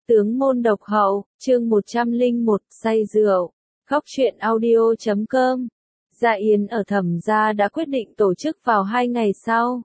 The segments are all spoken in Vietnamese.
Tướng môn độc hậu, chương 101, say rượu. Góc truyện audio.com. Dạ yến ở Thẩm gia đã quyết định tổ chức vào 2 ngày sau.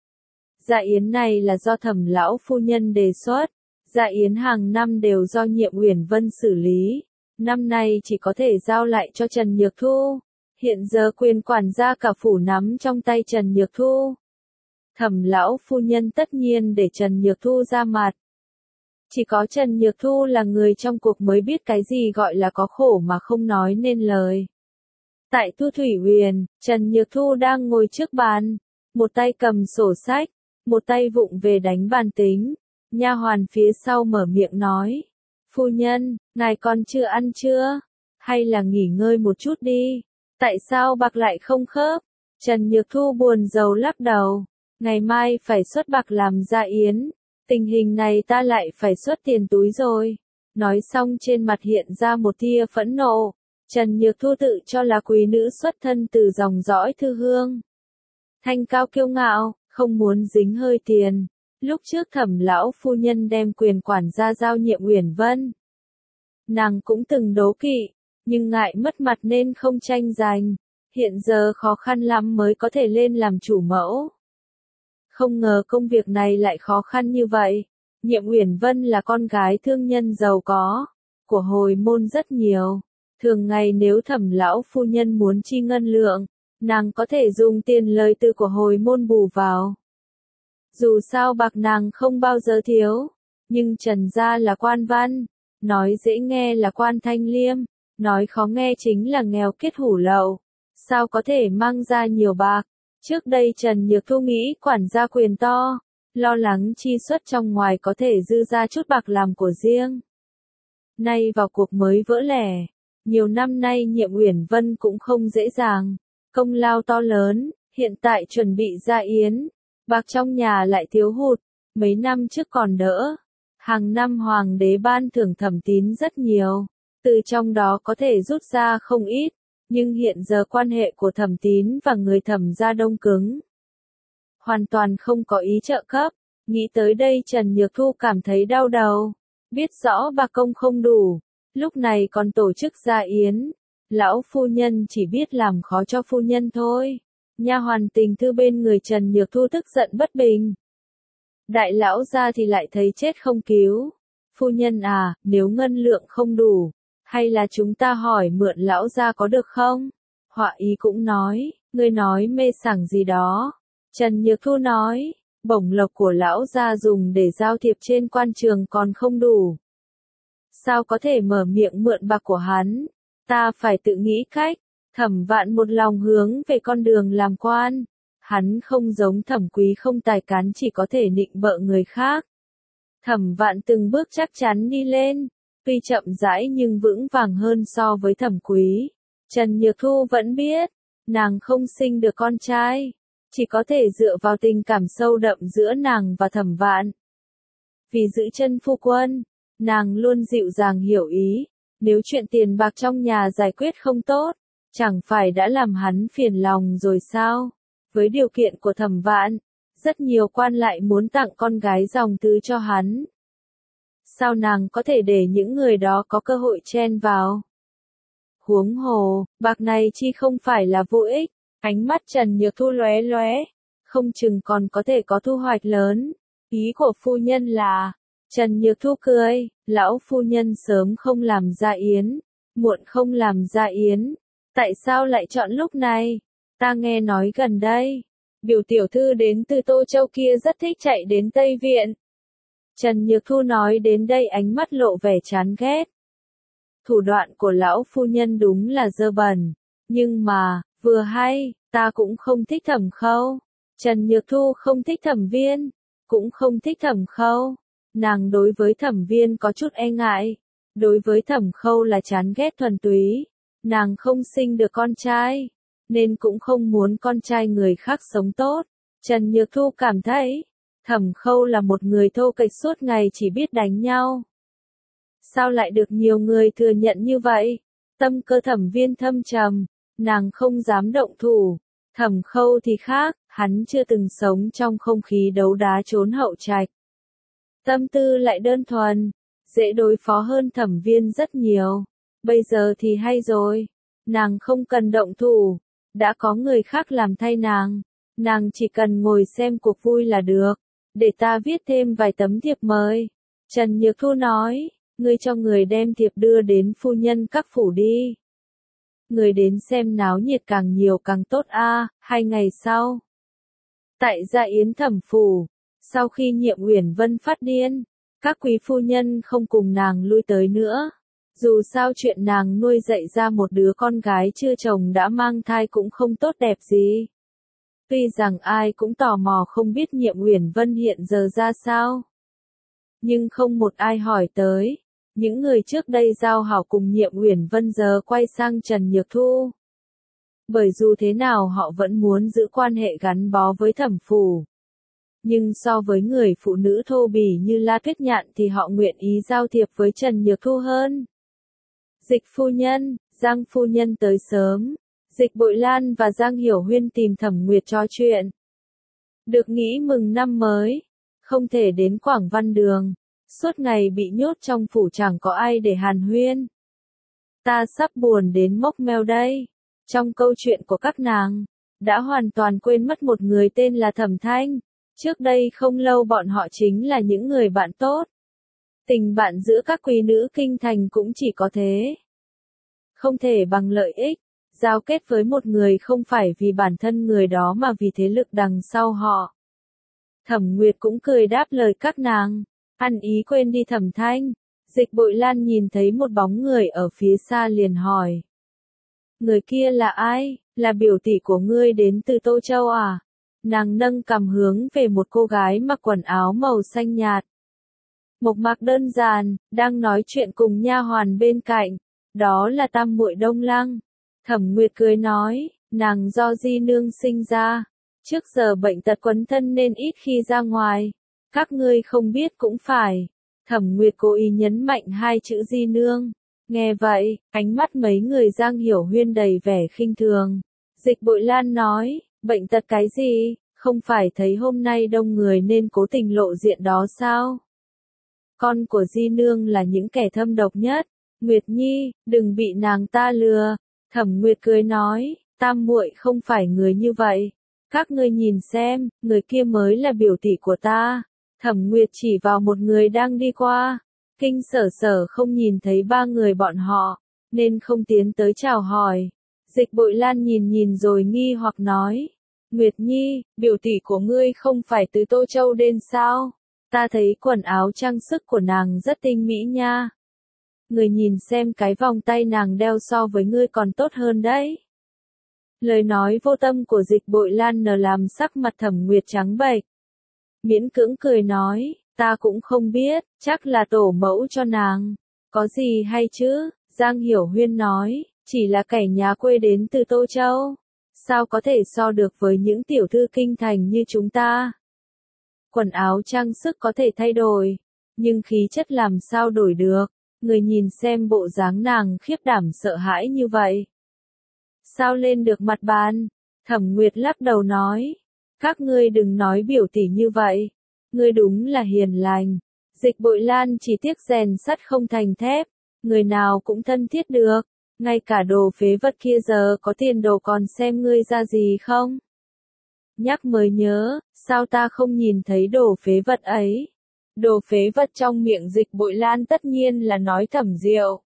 Dạ yến này là do Thẩm lão phu nhân đề xuất. Dạ yến hàng năm đều do Nhiệm Uyển Vân xử lý. Năm nay chỉ có thể giao lại cho Trần Nhược Thu. Hiện giờ quyền quản gia cả phủ nắm trong tay Trần Nhược Thu. Thẩm lão phu nhân tất nhiên để Trần Nhược Thu ra mặt. Chỉ có Trần Nhược Thu là người trong cuộc mới biết cái gì gọi là có khổ mà không nói nên lời. Tại Thu Thủy Huyền, Trần Nhược Thu đang ngồi trước bàn, một tay cầm sổ sách, một tay vụng về đánh bàn tính. Nha hoàn phía sau mở miệng nói: "Phu nhân, ngài còn chưa ăn chưa? Hay là nghỉ ngơi một chút đi? Tại sao bạc lại không khớp?" Trần Nhược Thu buồn rầu lắc đầu: "Ngày mai phải xuất bạc làm dạ yến. Tình hình này ta lại phải xuất tiền túi rồi." Nói xong trên mặt hiện ra một tia phẫn nộ. Trần Nhược Thu tự cho là quý nữ xuất thân từ dòng dõi Thư Hương. Thanh cao kiêu ngạo, không muốn dính hơi tiền. Lúc trước Thẩm lão phu nhân đem quyền quản gia giao Nhiệm Uyển Vân. Nàng cũng từng đố kỵ, nhưng ngại mất mặt nên không tranh giành. Hiện giờ khó khăn lắm mới có thể lên làm chủ mẫu. Không ngờ công việc này lại khó khăn như vậy. Nhiệm Uyển Vân là con gái thương nhân giàu có, của hồi môn rất nhiều. Thường ngày nếu Thẩm lão phu nhân muốn chi ngân lượng, nàng có thể dùng tiền lời từ của hồi môn bù vào. Dù sao bạc nàng không bao giờ thiếu, nhưng Trần gia là quan văn, nói dễ nghe là quan thanh liêm, nói khó nghe chính là nghèo kiết hủ lậu, sao có thể mang ra nhiều bạc. Trước đây Trần Nhược Thu nghĩ quản gia quyền to, lo lắng chi xuất trong ngoài có thể dư ra chút bạc làm của riêng. Nay vào cuộc mới vỡ lẻ, nhiều năm nay Nhiệm Uyển Vân cũng không dễ dàng, công lao to lớn, hiện tại chuẩn bị dạ yến, bạc trong nhà lại thiếu hụt, mấy năm trước còn đỡ. Hàng năm hoàng đế ban thưởng Thẩm Tín rất nhiều, từ trong đó có thể rút ra không ít. Nhưng hiện giờ quan hệ của Thẩm Tín và người Thẩm gia đông cứng, hoàn toàn không có ý trợ cấp. Nghĩ tới đây Trần Nhược Thu cảm thấy đau đầu. Biết rõ bạc công không đủ, lúc này còn tổ chức dạ yến. Lão phu nhân chỉ biết làm khó cho phu nhân thôi. Nha hoàn Tình Thư bên người Trần Nhược Thu tức giận bất bình. Đại lão gia thì lại thấy chết không cứu. "Phu nhân à, nếu ngân lượng không đủ, hay là chúng ta hỏi mượn lão gia có được không?" Họa ý cũng nói: "Ngươi nói mê sảng gì đó." Trần Nhược Thu nói: "Bổng lộc của lão gia dùng để giao thiệp trên quan trường còn không đủ. Sao có thể mở miệng mượn bạc của hắn? Ta phải tự nghĩ cách." Thẩm Vạn một lòng hướng về con đường làm quan. Hắn không giống Thẩm Quý không tài cán chỉ có thể nịnh bợ người khác. Thẩm Vạn từng bước chắc chắn đi lên. Tuy chậm rãi nhưng vững vàng hơn so với Thẩm Quý. Trần Nhược Thu vẫn biết, nàng không sinh được con trai, chỉ có thể dựa vào tình cảm sâu đậm giữa nàng và Thẩm Vạn. Vì giữ chân phu quân, nàng luôn dịu dàng hiểu ý, nếu chuyện tiền bạc trong nhà giải quyết không tốt, chẳng phải đã làm hắn phiền lòng rồi sao? Với điều kiện của Thẩm Vạn, rất nhiều quan lại muốn tặng con gái dòng tứ cho hắn. Sao nàng có thể để những người đó có cơ hội chen vào? Huống hồ, bạc này chi không phải là vô ích. Ánh mắt Trần Nhược Thu lóe lóe, không chừng còn có thể có thu hoạch lớn. Ý của phu nhân là... Trần Nhược Thu cười: "Lão phu nhân sớm không làm dạ yến, muộn không làm dạ yến, tại sao lại chọn lúc này? Ta nghe nói gần đây, biểu tiểu thư đến từ Tô Châu kia rất thích chạy đến Tây Viện." Trần Nhược Thu nói đến đây ánh mắt lộ vẻ chán ghét. Thủ đoạn của lão phu nhân đúng là dơ bẩn, nhưng mà, vừa hay, ta cũng không thích Thẩm Khâu. Trần Nhược Thu không thích Thẩm Viên, cũng không thích Thẩm Khâu. Nàng đối với Thẩm Viên có chút e ngại, đối với Thẩm Khâu là chán ghét thuần túy. Nàng không sinh được con trai, nên cũng không muốn con trai người khác sống tốt. Trần Nhược Thu cảm thấy, Thẩm Khâu là một người thô kệch suốt ngày chỉ biết đánh nhau. Sao lại được nhiều người thừa nhận như vậy? Tâm cơ Thẩm Viên thâm trầm, nàng không dám động thủ. Thẩm Khâu thì khác, hắn chưa từng sống trong không khí đấu đá trốn hậu trạch. Tâm tư lại đơn thuần, dễ đối phó hơn Thẩm Viên rất nhiều. Bây giờ thì hay rồi, nàng không cần động thủ, đã có người khác làm thay nàng chỉ cần ngồi xem cuộc vui là được, để ta viết thêm vài tấm thiệp mời. Trần Nhược Thu nói, ngươi cho người đem thiệp đưa đến phu nhân các phủ đi. Người đến xem náo nhiệt càng nhiều càng tốt a. 2 ngày sau, tại Dạ Yến Thẩm phủ, sau khi Nhiệm Uyển Vân phát điên, các quý phu nhân không cùng nàng lui tới nữa. Dù sao chuyện nàng nuôi dạy ra một đứa con gái chưa chồng đã mang thai cũng không tốt đẹp gì. Tuy rằng ai cũng tò mò không biết Nhiệm Uyển Vân hiện giờ ra sao, nhưng không một ai hỏi tới. Những người trước đây giao hảo cùng Nhiệm Uyển Vân giờ quay sang Trần Nhược Thu. Bởi dù thế nào họ vẫn muốn giữ quan hệ gắn bó với Thẩm phủ. Nhưng so với người phụ nữ thô bỉ như La Tuyết Nhạn thì họ nguyện ý giao thiệp với Trần Nhược Thu hơn. Dịch phu nhân, Giang phu nhân tới sớm. Dịch Bội Lan và Giang Hiểu Huyên tìm Thẩm Nguyệt trò chuyện. Được nghĩ mừng năm mới, không thể đến Quảng Văn Đường. Suốt ngày bị nhốt trong phủ chẳng có ai để hàn huyên. Ta sắp buồn đến mốc meo đây. Trong câu chuyện của các nàng, đã hoàn toàn quên mất một người tên là Thẩm Thanh. Trước đây không lâu bọn họ chính là những người bạn tốt. Tình bạn giữa các quý nữ kinh thành cũng chỉ có thế. Không thể bằng lợi ích, giao kết với một người không phải vì bản thân người đó mà vì thế lực đằng sau họ. Thẩm Nguyệt cũng cười đáp lời các nàng. Ăn ý quên đi Thẩm Thanh. Dịch Bội Lan nhìn thấy một bóng người ở phía xa liền hỏi. Người kia là ai? Là biểu tỷ của ngươi đến từ Tô Châu à? Nàng nâng cằm hướng về một cô gái mặc quần áo màu xanh nhạt. Mộc mạc đơn giản, đang nói chuyện cùng nha hoàn bên cạnh. Đó là tam muội Đông Lăng. Thẩm Nguyệt cười nói, nàng do di nương sinh ra. Trước giờ bệnh tật quấn thân nên ít khi ra ngoài. Các ngươi không biết cũng phải. Thẩm Nguyệt cố ý nhấn mạnh hai chữ di nương. Nghe vậy, ánh mắt mấy người Giang Hiểu Huyên đầy vẻ khinh thường. Dịch Bội Lan nói, bệnh tật cái gì, không phải thấy hôm nay đông người nên cố tình lộ diện đó sao? Con của di nương là những kẻ thâm độc nhất. Nguyệt Nhi, đừng bị nàng ta lừa. Thẩm Nguyệt cười nói, tam muội không phải người như vậy. Các ngươi nhìn xem, người kia mới là biểu tỷ của ta. Thẩm Nguyệt chỉ vào một người đang đi qua. Kinh Sở Sở không nhìn thấy ba người bọn họ, nên không tiến tới chào hỏi. Dịch Bội Lan nhìn rồi nghi hoặc nói. Nguyệt Nhi, biểu tỷ của ngươi không phải từ Tô Châu đến sao? Ta thấy quần áo trang sức của nàng rất tinh mỹ nha. Người nhìn xem cái vòng tay nàng đeo so với ngươi còn tốt hơn đấy. Lời nói vô tâm của Dịch Bội Lan nở làm sắc mặt Thẩm Nguyệt trắng bệch. Miễn cưỡng cười nói, ta cũng không biết, chắc là tổ mẫu cho nàng. Có gì hay chứ? Giang Hiểu Huyên nói, chỉ là kẻ nhà quê đến từ Tô Châu. Sao có thể so được với những tiểu thư kinh thành như chúng ta? Quần áo trang sức có thể thay đổi, nhưng khí chất làm sao đổi được? Người nhìn xem bộ dáng nàng khiếp đảm sợ hãi như vậy. Sao lên được mặt bàn? Thẩm Nguyệt lắc đầu nói. Các ngươi đừng nói biểu tỷ như vậy. Ngươi đúng là hiền lành. Dịch Bội Lan chỉ tiếc rèn sắt không thành thép. Người nào cũng thân thiết được. Ngay cả đồ phế vật kia giờ có tiền đồ còn xem ngươi ra gì không? Nhắc mới nhớ, sao ta không nhìn thấy đồ phế vật ấy? Đồ phế vật trong miệng Dịch Bội Lan tất nhiên là nói Thẩm Diệu.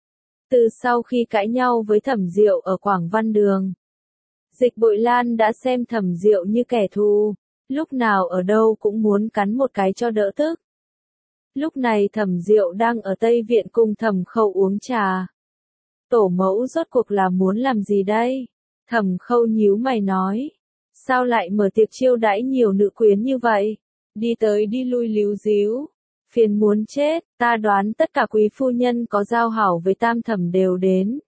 Từ sau khi cãi nhau với Thẩm Diệu ở Quảng Văn Đường, Dịch Bội Lan đã xem Thẩm Diệu như kẻ thù, lúc nào ở đâu cũng muốn cắn một cái cho đỡ tức. Lúc này Thẩm Diệu đang ở Tây Viện cùng Thẩm Khâu uống trà. Tổ mẫu rốt cuộc là muốn làm gì đây? Thẩm Khâu nhíu mày nói. Sao lại mở tiệc chiêu đãi nhiều nữ quyến như vậy? Đi tới đi lui líu díu. Phiền muốn chết, ta đoán tất cả quý phu nhân có giao hảo với Tam Thẩm đều đến.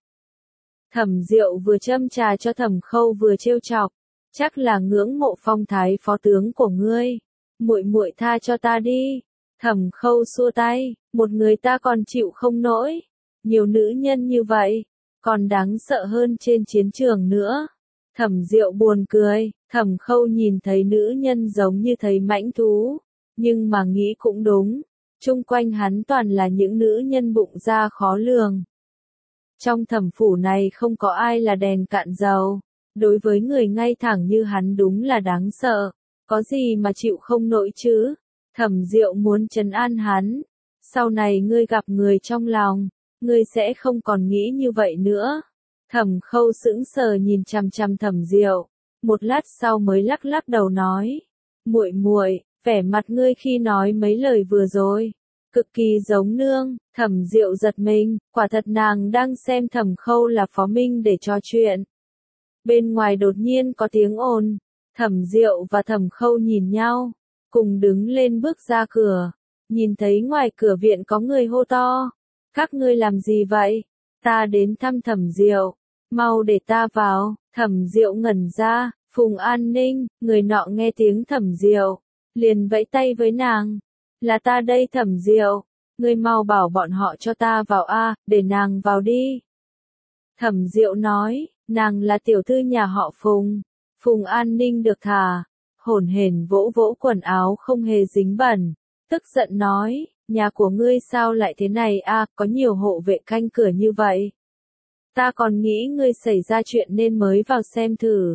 Thẩm Diệu vừa châm trà cho Thẩm Khâu vừa trêu chọc. Chắc là ngưỡng mộ phong thái phó tướng của ngươi. Muội muội tha cho ta đi. Thẩm Khâu xua tay, một người ta còn chịu không nổi. Nhiều nữ nhân như vậy, còn đáng sợ hơn trên chiến trường nữa. Thẩm Diệu buồn cười, Thẩm Khâu nhìn thấy nữ nhân giống như thấy mãnh thú. Nhưng mà nghĩ cũng đúng. Chung quanh hắn toàn là những nữ nhân bụng da khó lường. Trong thẩm phủ này không có ai là đèn cạn dầu. Đối với người ngay thẳng như hắn đúng là đáng sợ. Có gì mà chịu không nổi chứ? Thẩm Diệu muốn trấn an hắn. Sau này ngươi gặp người trong lòng, ngươi sẽ không còn nghĩ như vậy nữa. Thẩm Khâu sững sờ nhìn chằm chằm Thẩm Diệu, một lát sau mới lắc lắc đầu nói: "Muội muội, vẻ mặt ngươi khi nói mấy lời vừa rồi, cực kỳ giống nương." Thẩm Diệu giật mình, quả thật nàng đang xem Thẩm Khâu là phó minh để trò chuyện. Bên ngoài đột nhiên có tiếng ồn, Thẩm Diệu và Thẩm Khâu nhìn nhau, cùng đứng lên bước ra cửa, nhìn thấy ngoài cửa viện có người hô to: "Các ngươi làm gì vậy?" "Ta đến thăm Thẩm Diệu, mau để ta vào." Thẩm Diệu ngẩn ra, Phùng An Ninh, người nọ nghe tiếng Thẩm Diệu, liền vẫy tay với nàng: "Là ta đây Thẩm Diệu, ngươi mau bảo bọn họ cho ta vào a, để nàng vào đi." Thẩm Diệu nói, nàng là tiểu thư nhà họ Phùng. Phùng An Ninh được thả, hổn hển vỗ vỗ quần áo không hề dính bẩn, tức giận nói: "Nhà của ngươi sao lại thế này a, có nhiều hộ vệ canh cửa như vậy. Ta còn nghĩ ngươi xảy ra chuyện nên mới vào xem thử.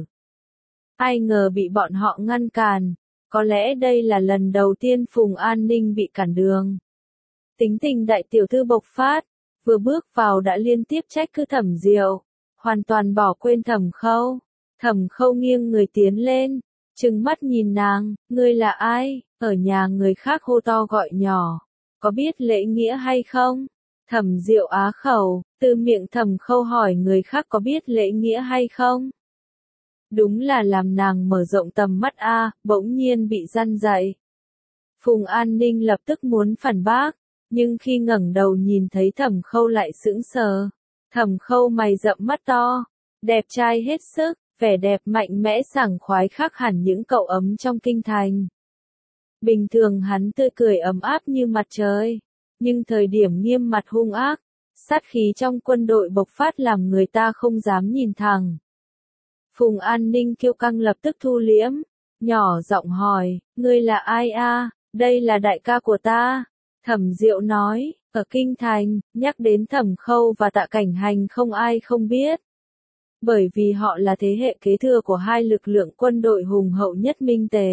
Ai ngờ bị bọn họ ngăn cản, có lẽ đây là lần đầu tiên Phùng An Ninh bị cản đường." Tính tình đại tiểu thư bộc phát, vừa bước vào đã liên tiếp trách cứ Thẩm Diệu, hoàn toàn bỏ quên Thẩm Khâu. Thẩm Khâu nghiêng người tiến lên, trừng mắt nhìn nàng: "Ngươi là ai, ở nhà người khác hô to gọi nhỏ, có biết lễ nghĩa hay không?" Thẩm Diệu á khẩu, từ miệng Thẩm Khâu hỏi người khác có biết lễ nghĩa hay không. Đúng là làm nàng mở rộng tầm mắt a, bỗng nhiên bị răn dạy. Phùng An Ninh lập tức muốn phản bác, nhưng khi ngẩng đầu nhìn thấy Thẩm Khâu lại sững sờ. Thẩm Khâu mày rậm mắt to, đẹp trai hết sức, vẻ đẹp mạnh mẽ sảng khoái khác hẳn những cậu ấm trong kinh thành. Bình thường hắn tươi cười ấm áp như mặt trời, nhưng thời điểm nghiêm mặt hung ác, sát khí trong quân đội bộc phát làm người ta không dám nhìn thẳng. Phùng An Ninh kiêu căng lập tức thu liễm, nhỏ giọng hỏi: "Ngươi là ai a?" "Đây là đại ca của ta." Thẩm Diệu nói, ở kinh thành, nhắc đến Thẩm Khâu và Tạ Cảnh Hành không ai không biết. Bởi vì họ là thế hệ kế thừa của hai lực lượng quân đội hùng hậu nhất Minh Tề.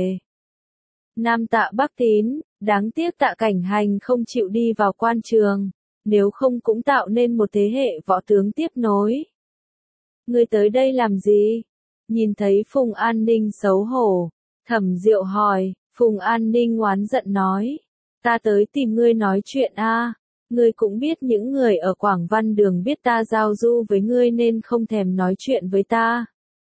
Nam Tạ Bắc Tín, đáng tiếc Tạ Cảnh Hành không chịu đi vào quan trường, nếu không cũng tạo nên một thế hệ võ tướng tiếp nối. "Ngươi tới đây làm gì?" Nhìn thấy Phùng An Ninh xấu hổ, Thẩm Diệu hỏi. Phùng An Ninh oán giận nói: "Ta tới tìm ngươi nói chuyện a. Ngươi cũng biết những người ở Quảng Văn Đường biết ta giao du với ngươi nên không thèm nói chuyện với ta.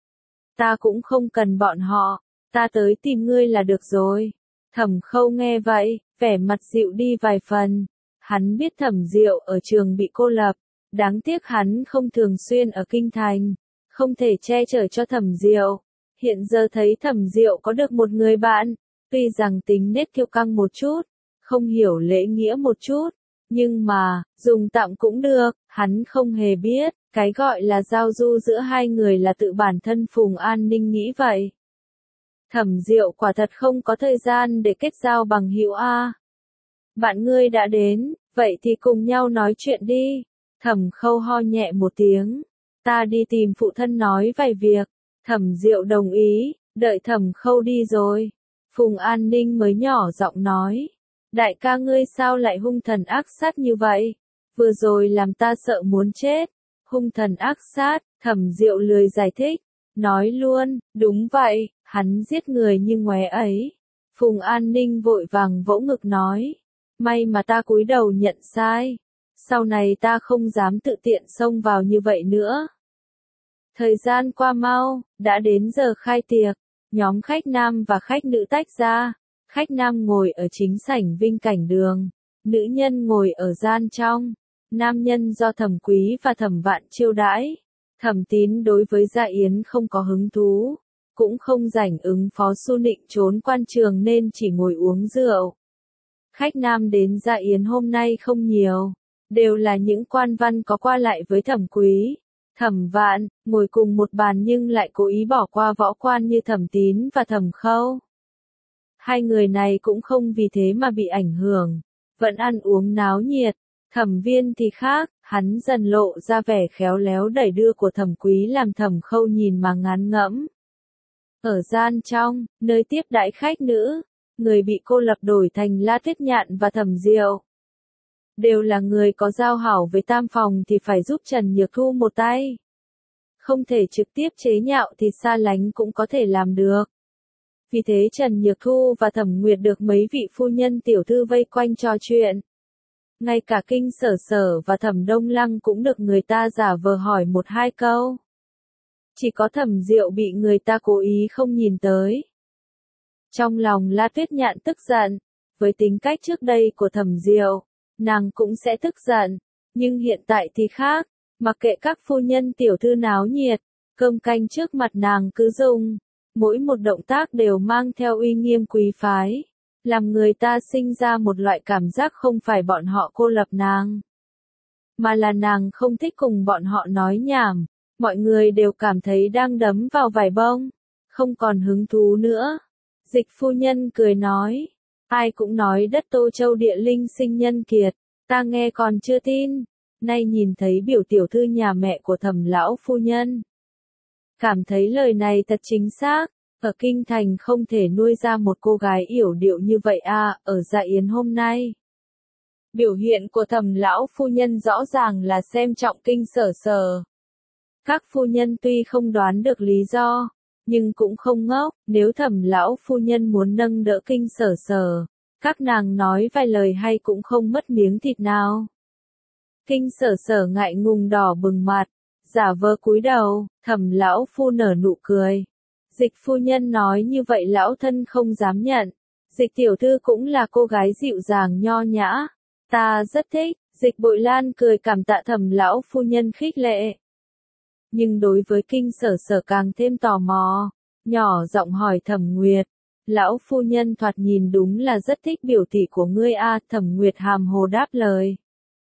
Ta cũng không cần bọn họ, ta tới tìm ngươi là được rồi." Thẩm Khâu nghe vậy, vẻ mặt dịu đi vài phần. Hắn biết Thẩm Diệu ở trường bị cô lập, đáng tiếc hắn không thường xuyên ở kinh thành, không thể che chở cho Thẩm Diệu. Hiện giờ thấy Thẩm Diệu có được một người bạn, tuy rằng tính nết kiêu căng một chút, không hiểu lễ nghĩa một chút, nhưng mà, dùng tạm cũng được, hắn không hề biết, cái gọi là giao du giữa hai người là tự bản thân Phùng An Ninh nghĩ vậy. Thẩm Diệu quả thật không có thời gian để kết giao bằng hữu a. "Bạn ngươi đã đến, vậy thì cùng nhau nói chuyện đi." Thẩm Khâu ho nhẹ một tiếng. "Ta đi tìm phụ thân nói vài việc." Thẩm Diệu đồng ý, đợi Thẩm Khâu đi rồi, Phùng An Ninh mới nhỏ giọng nói: "Đại ca ngươi sao lại hung thần ác sát như vậy? Vừa rồi làm ta sợ muốn chết." "Hung thần ác sát?" Thẩm Diệu lười giải thích, nói luôn: "Đúng vậy, hắn giết người như ngoé ấy." Phùng An Ninh vội vàng vỗ ngực nói: "May mà ta cúi đầu nhận sai. Sau này ta không dám tự tiện xông vào như vậy nữa." Thời gian qua mau, đã đến giờ khai tiệc. Nhóm khách nam và khách nữ tách ra. Khách nam ngồi ở chính sảnh Vinh Cảnh Đường, nữ nhân ngồi ở gian trong. Nam nhân do Thẩm Quý và Thẩm Vạn chiêu đãi. Thẩm Tín đối với Dạ Yến không có hứng thú, cũng không rảnh ứng phó Xu Nịnh trốn quan trường nên chỉ ngồi uống rượu. Khách nam đến Dạ Yến hôm nay không nhiều, đều là những quan văn có qua lại với Thẩm Quý, Thẩm Vạn, ngồi cùng một bàn nhưng lại cố ý bỏ qua võ quan như Thẩm Tín và Thẩm Khâu. Hai người này cũng không vì thế mà bị ảnh hưởng, vẫn ăn uống náo nhiệt. Thẩm Viên thì khác, hắn dần lộ ra vẻ khéo léo đẩy đưa của Thẩm Quý làm Thẩm Khâu nhìn mà ngán ngẫm. Ở gian trong, nơi tiếp đãi khách nữ, người bị cô lập đổi thành La Tuyết Nhạn và Thẩm Diệu. Đều là người có giao hảo với Tam Phòng thì phải giúp Trần Nhược Thu một tay. Không thể trực tiếp chế nhạo thì xa lánh cũng có thể làm được. Vì thế Trần Nhược Thu và Thẩm Nguyệt được mấy vị phu nhân tiểu thư vây quanh trò chuyện. Ngay cả Kinh Sở Sở và Thẩm Đông Lăng cũng được người ta giả vờ hỏi một hai câu. Chỉ có Thẩm Diệu bị người ta cố ý không nhìn tới. Trong lòng La Tuyết Nhạn tức giận, với tính cách trước đây của Thẩm Diệu, nàng cũng sẽ tức giận, nhưng hiện tại thì khác, mặc kệ các phu nhân tiểu thư náo nhiệt, cơm canh trước mặt nàng cứ dùng, mỗi một động tác đều mang theo uy nghiêm quý phái, làm người ta sinh ra một loại cảm giác không phải bọn họ cô lập nàng, mà là nàng không thích cùng bọn họ nói nhảm, mọi người đều cảm thấy đang đấm vào vải bông, không còn hứng thú nữa. Dịch phu nhân cười nói, ai cũng nói đất Tô Châu địa linh sinh nhân kiệt, ta nghe còn chưa tin, nay nhìn thấy biểu tiểu thư nhà mẹ của Thẩm lão phu nhân. Cảm thấy lời này thật chính xác, ở kinh thành không thể nuôi ra một cô gái yểu điệu như vậy à, ở dạ yến hôm nay. Biểu hiện của Thẩm lão phu nhân rõ ràng là xem trọng Kinh Sở Sở. Các phu nhân tuy không đoán được lý do, nhưng cũng không ngốc, nếu Thẩm lão phu nhân muốn nâng đỡ Kinh Sở Sở, các nàng nói vài lời hay cũng không mất miếng thịt nào. Kinh Sở Sở ngại ngùng đỏ bừng mặt, giả vờ cúi đầu, Thẩm lão phu nở nụ cười. Dịch phu nhân nói như vậy lão thân không dám nhận. Dịch tiểu thư cũng là cô gái dịu dàng nho nhã, ta rất thích. Dịch Bội Lan cười cảm tạ Thẩm lão phu nhân khích lệ. Nhưng đối với Kinh Sở Sở càng thêm tò mò, nhỏ giọng hỏi Thẩm Nguyệt, lão phu nhân thoạt nhìn đúng là rất thích biểu tỷ của ngươi a. Thẩm Nguyệt hàm hồ đáp lời.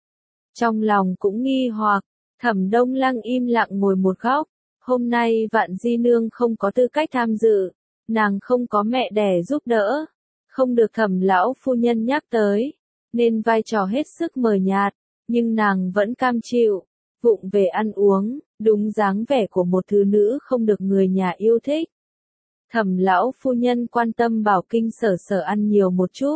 Trong lòng cũng nghi hoặc, Thẩm Đông Lăng im lặng ngồi một góc, hôm nay Vạn Di Nương không có tư cách tham dự, nàng không có mẹ đẻ giúp đỡ, không được Thẩm lão phu nhân nhắc tới, nên vai trò hết sức mờ nhạt, nhưng nàng vẫn cam chịu, vụng về ăn uống, đúng dáng vẻ của một thứ nữ không được người nhà yêu thích. Thẩm lão phu nhân quan tâm bảo Kinh Sở Sở ăn nhiều một chút.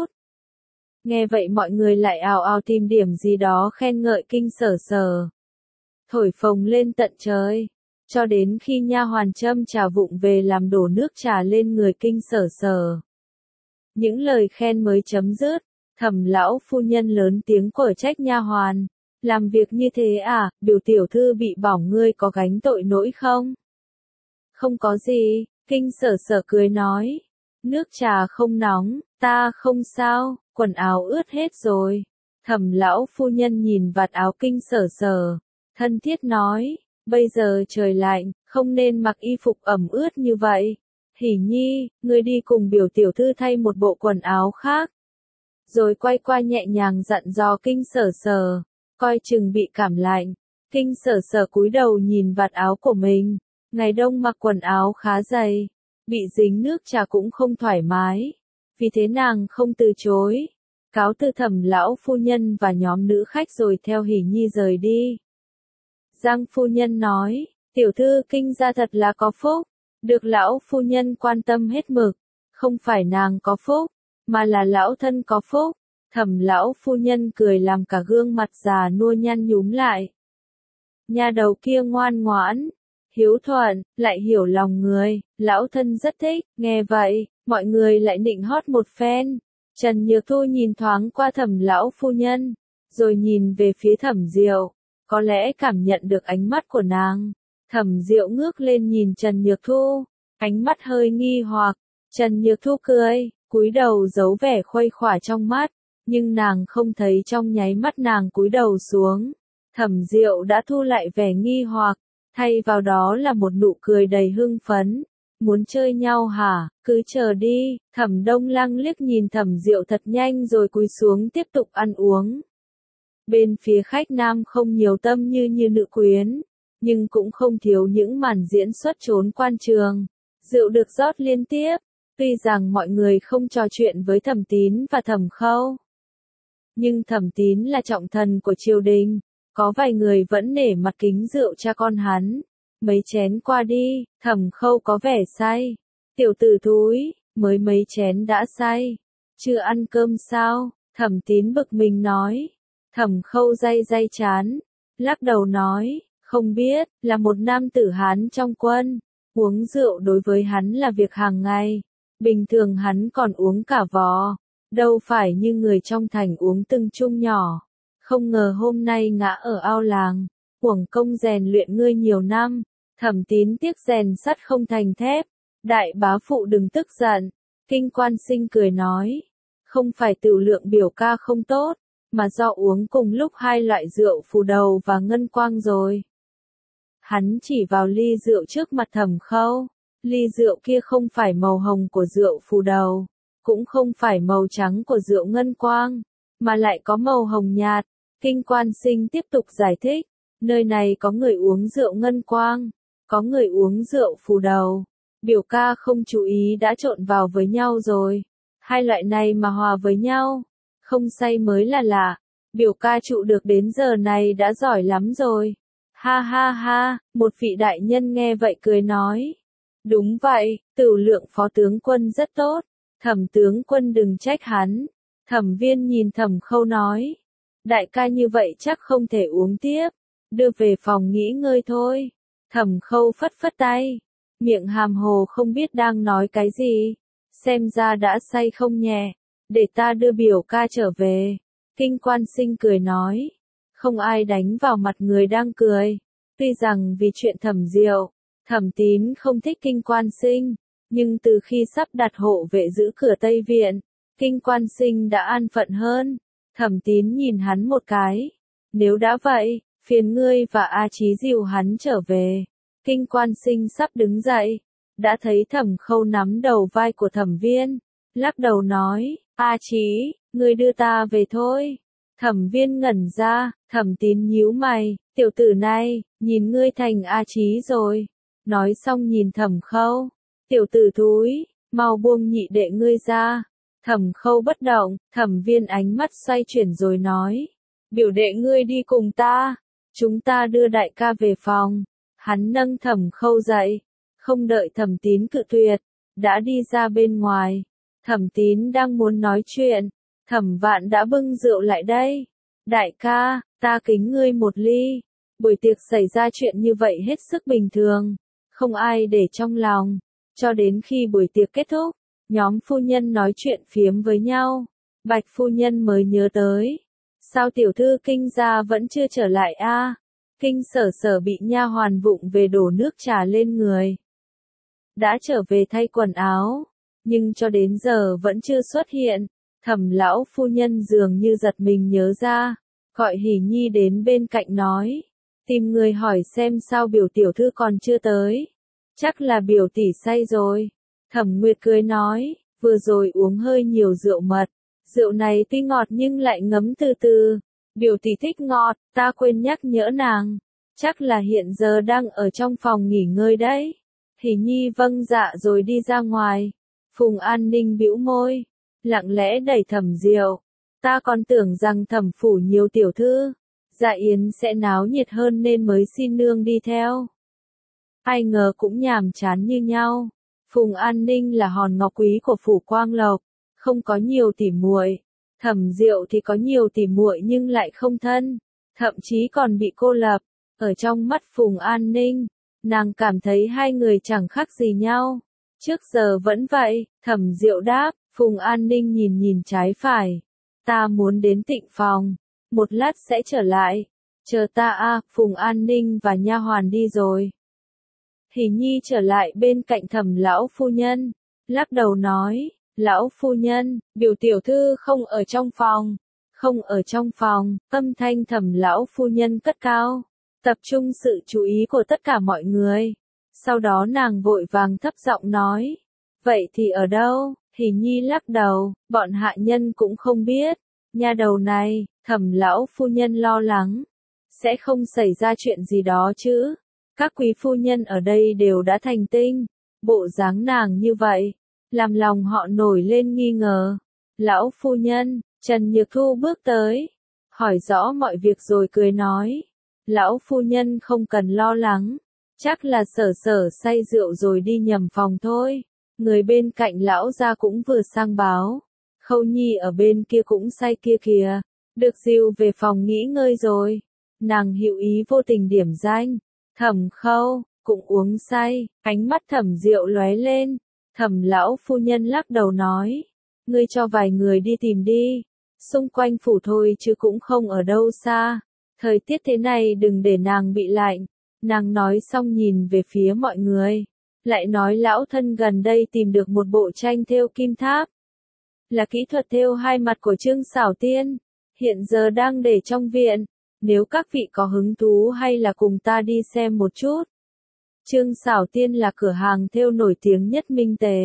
Nghe vậy mọi người lại ào ào tìm điểm gì đó khen ngợi Kinh Sở Sở. Thổi phồng lên tận trời, cho đến khi nha hoàn châm trà vụng về làm đổ nước trà lên người Kinh Sở Sở. Những lời khen mới chấm dứt, Thẩm lão phu nhân lớn tiếng quở trách nha hoàn, làm việc như thế à, biểu tiểu thư bị bỏng ngươi có gánh tội nỗi không? Không có gì, Kinh Sở Sở cười nói, nước trà không nóng, ta không sao, quần áo ướt hết rồi. Thẩm lão phu nhân nhìn vạt áo Kinh Sở Sở, thân thiết nói, bây giờ trời lạnh, không nên mặc y phục ẩm ướt như vậy. Hỉ Nhi, ngươi đi cùng biểu tiểu thư thay một bộ quần áo khác. Rồi quay qua nhẹ nhàng dặn dò Kinh Sở Sở, coi chừng bị cảm lạnh. Kinh Sở Sở cúi đầu nhìn vạt áo của mình, ngày đông mặc quần áo khá dày, bị dính nước trà cũng không thoải mái, vì thế nàng không từ chối, cáo từ Thẩm lão phu nhân và nhóm nữ khách rồi theo Hỉ Nhi rời đi. Giang phu nhân nói, tiểu thư Kinh gia thật là có phúc, được lão phu nhân quan tâm hết mực, không phải nàng có phúc, mà là lão thân có phúc. Thẩm lão phu nhân cười làm cả gương mặt già nua nhăn nhúm lại. Nhà đầu kia ngoan ngoãn, hiếu thuận, lại hiểu lòng người, lão thân rất thích. Nghe vậy, mọi người lại nịnh hót một phen. Trần Nhược Thu nhìn thoáng qua Thẩm lão phu nhân, rồi nhìn về phía Thẩm Diệu, có lẽ cảm nhận được ánh mắt của nàng. Thẩm Diệu ngước lên nhìn Trần Nhược Thu, ánh mắt hơi nghi hoặc. Trần Nhược Thu cười, cúi đầu giấu vẻ khuây khỏa trong mắt, nhưng nàng không thấy trong nháy mắt nàng cúi đầu xuống. Thẩm Diệu đã thu lại vẻ nghi hoặc, thay vào đó là một nụ cười đầy hưng phấn. Muốn chơi nhau hả, cứ chờ đi. Thẩm Đông Lăng liếc nhìn Thẩm Diệu thật nhanh rồi cúi xuống tiếp tục ăn uống. Bên phía khách nam không nhiều tâm như nữ quyến, nhưng cũng không thiếu những màn diễn xuất trốn quan trường. Rượu được rót liên tiếp, tuy rằng mọi người không trò chuyện với Thẩm Tín và Thẩm Khâu. Nhưng Thẩm Tín là trọng thần của triều đình, có vài người vẫn nể mặt kính rượu cha con hắn. Mấy chén qua đi, Thẩm Khâu có vẻ say. Tiểu tử thúi, mới mấy chén đã say. Chưa ăn cơm sao? Thẩm Tín bực mình nói. Thẩm Khâu day day chán, lắc đầu nói, không biết, là một nam tử Hán trong quân. Uống rượu đối với hắn là việc hàng ngày. Bình thường hắn còn uống cả vò. Đâu phải như người trong thành uống từng chung nhỏ. Không ngờ hôm nay ngã ở ao làng. Uổng công rèn luyện ngươi nhiều năm. Thẩm Tín tiếc rèn sắt không thành thép. Đại bá phụ đừng tức giận. Kinh Quan Sinh cười nói. Không phải tửu lượng biểu ca không tốt, mà do uống cùng lúc hai loại rượu phù đầu và ngân quang rồi. Hắn chỉ vào ly rượu trước mặt Thẩm Khâu. Ly rượu kia không phải màu hồng của rượu phù đầu, cũng không phải màu trắng của rượu ngân quang, mà lại có màu hồng nhạt. Kinh Quan Sinh tiếp tục giải thích, nơi này có người uống rượu ngân quang, có người uống rượu phù đầu. Biểu ca không chú ý đã trộn vào với nhau rồi. Hai loại này mà hòa với nhau, không say mới là lạ. Biểu ca trụ được đến giờ này đã giỏi lắm rồi. Ha ha ha, một vị đại nhân nghe vậy cười nói. Đúng vậy, Tửu Lượng phó tướng quân rất tốt. Thẩm tướng quân đừng trách hắn. Thẩm Viên nhìn Thẩm Khâu nói. Đại ca như vậy chắc không thể uống tiếp. Đưa về phòng nghỉ ngơi thôi. Thẩm Khâu phất phất tay. Miệng hàm hồ không biết đang nói cái gì. Xem ra đã say không nhẹ. Để ta đưa biểu ca trở về. Kinh Quan Sinh cười nói. Không ai đánh vào mặt người đang cười. Tuy rằng vì chuyện Thẩm Diệu, Thẩm Tín không thích Kinh Quan Sinh, nhưng từ khi sắp đặt hộ vệ giữ cửa Tây Viện, Kinh Quan Sinh đã an phận hơn. Thẩm Tín nhìn hắn một cái. Nếu đã vậy, phiền ngươi và A Chí dìu hắn trở về. Kinh Quan Sinh sắp đứng dậy, đã thấy Thẩm Khâu nắm đầu vai của Thẩm Viên, lắc đầu nói, A Chí, ngươi đưa ta về thôi. Thẩm Viên ngẩn ra, Thẩm Tín nhíu mày, tiểu tử này, nhìn ngươi thành A Chí rồi. Nói xong nhìn Thẩm Khâu, tiểu tử thúi, mau buông nhị đệ ngươi ra. Thẩm Khâu bất động, Thẩm Viên ánh mắt xoay chuyển rồi nói, biểu đệ ngươi đi cùng ta, chúng ta đưa đại ca về phòng. Hắn nâng Thẩm Khâu dậy, không đợi Thẩm Tín cự tuyệt, đã đi ra bên ngoài. Thẩm Tín đang muốn nói chuyện, Thẩm Vạn đã bưng rượu lại đây. Đại ca, ta kính ngươi một ly. Buổi tiệc xảy ra chuyện như vậy hết sức bình thường, không ai để trong lòng. Cho đến khi buổi tiệc kết thúc, nhóm phu nhân nói chuyện phiếm với nhau. Bạch phu nhân mới nhớ tới. Sao tiểu thư Kinh gia vẫn chưa trở lại a? Kinh Sở Sở bị nha hoàn vụng về đổ nước trà lên người. Đã trở về thay quần áo, nhưng cho đến giờ vẫn chưa xuất hiện. Thẩm lão phu nhân dường như giật mình nhớ ra, gọi Hỉ Nhi đến bên cạnh nói, tìm người hỏi xem sao biểu tiểu thư còn chưa tới. Chắc là biểu tỷ say rồi. Thẩm Nguyệt cười nói, vừa rồi uống hơi nhiều rượu mật, rượu này tuy ngọt nhưng lại ngấm từ từ. Biểu tỷ thích ngọt, ta quên nhắc nhở nàng. Chắc là hiện giờ đang ở trong phòng nghỉ ngơi đấy. Hỉ Nhi vâng dạ rồi đi ra ngoài. Phùng An Ninh bĩu môi, lặng lẽ đẩy Thẩm Diệu. Ta còn tưởng rằng Thẩm phủ nhiều tiểu thư, dạ yến sẽ náo nhiệt hơn nên mới xin nương đi theo. Ai ngờ cũng nhàm chán như nhau. Phùng An Ninh là hòn ngọc quý của phủ Quang Lộc, không có nhiều tỉ muội. Thẩm Diệu thì có nhiều tỉ muội nhưng lại không thân, thậm chí còn bị cô lập. Ở trong mắt Phùng An Ninh, nàng cảm thấy hai người chẳng khác gì nhau. Trước giờ vẫn vậy. Thẩm Diệu đáp. Phùng An Ninh nhìn nhìn trái phải. Ta muốn đến Tịnh phòng, một lát sẽ trở lại. Chờ ta a. Phùng An Ninh và nha hoàn đi rồi. Hỉ Nhi trở lại bên cạnh Thẩm lão phu nhân, lắc đầu nói, lão phu nhân, biểu tiểu thư không ở trong phòng. Không ở trong phòng. Âm thanh Thẩm lão phu nhân cất cao, tập trung sự chú ý của tất cả mọi người. Sau đó nàng vội vàng thấp giọng nói, vậy thì ở đâu? Hỉ Nhi lắc đầu, bọn hạ nhân cũng không biết. Nha đầu này, Thẩm lão phu nhân lo lắng, sẽ không xảy ra chuyện gì đó chứ? Các quý phu nhân ở đây đều đã thành tinh, bộ dáng nàng như vậy, làm lòng họ nổi lên nghi ngờ. Lão phu nhân, Trần Nhược Thu bước tới, hỏi rõ mọi việc rồi cười nói. Lão phu nhân không cần lo lắng, chắc là Sở Sở say rượu rồi đi nhầm phòng thôi. Người bên cạnh lão gia cũng vừa sang báo. Khâu Nhi ở bên kia cũng say kia kìa, được dìu về phòng nghỉ ngơi rồi. Nàng hữu ý vô tình điểm danh. Thẩm Khâu, cũng uống say, ánh mắt Thẩm Diệu lóe lên. Thẩm lão phu nhân lắc đầu nói. Ngươi cho vài người đi tìm đi. Xung quanh phủ thôi chứ cũng không ở đâu xa. Thời tiết thế này đừng để nàng bị lạnh. Nàng nói xong nhìn về phía mọi người. Lại nói lão thân gần đây tìm được một bộ tranh thêu kim tháp. Là kỹ thuật thêu hai mặt của Trương Xảo Tiên. Hiện giờ đang để trong viện. Nếu các vị có hứng thú hay là cùng ta đi xem một chút. Trương Xảo Tiên là cửa hàng thêu nổi tiếng nhất Minh Tề.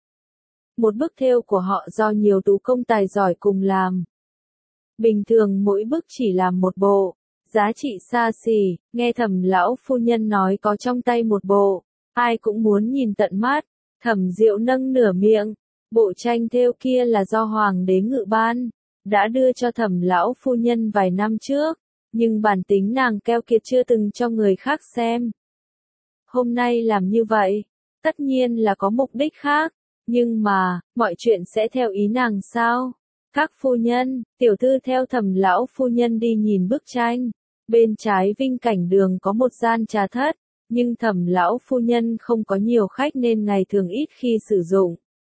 Một bức thêu của họ do nhiều tú công tài giỏi cùng làm. Bình thường mỗi bức chỉ làm một bộ, giá trị xa xỉ, nghe Thẩm lão phu nhân nói có trong tay một bộ, ai cũng muốn nhìn tận mắt. Thẩm Diệu nâng nửa miệng, bộ tranh thêu kia là do Hoàng đế Ngự ban, đã đưa cho Thẩm lão phu nhân vài năm trước, nhưng bản tính nàng keo kiệt chưa từng cho người khác xem. Hôm nay làm như vậy, tất nhiên là có mục đích khác, nhưng mà, mọi chuyện sẽ theo ý nàng sao? Các phu nhân, tiểu thư theo Thẩm lão phu nhân đi nhìn bức tranh. Bên trái Vinh Cảnh Đường có một gian trà thất, nhưng Thẩm lão phu nhân không có nhiều khách nên ngày thường ít khi sử dụng.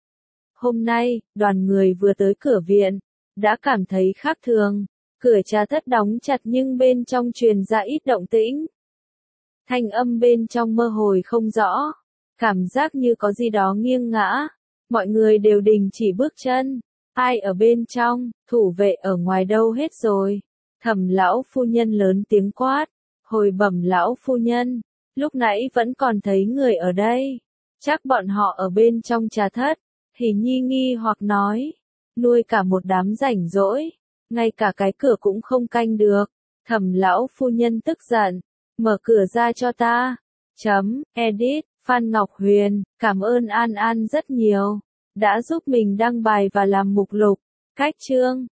Hôm nay, đoàn người vừa tới cửa viện, đã cảm thấy khác thường. Cửa trà thất đóng chặt nhưng bên trong truyền ra ít động tĩnh. Thanh âm bên trong mơ hồ không rõ, cảm giác như có gì đó nghiêng ngã. Mọi người đều đình chỉ bước chân. Ai ở bên trong, thủ vệ ở ngoài đâu hết rồi. Thẩm lão phu nhân lớn tiếng quát. Hồi bẩm lão phu nhân, lúc nãy vẫn còn thấy người ở đây. Chắc bọn họ ở bên trong trà thất. Hỉ Nhi nghi hoặc nói. Nuôi cả một đám rảnh rỗi. Ngay cả cái cửa cũng không canh được. Thẩm lão phu nhân tức giận. Mở cửa ra cho ta. Edit, Phan Ngọc Huyền, cảm ơn An An rất nhiều. Đã giúp mình đăng bài và làm mục lục. Cách chương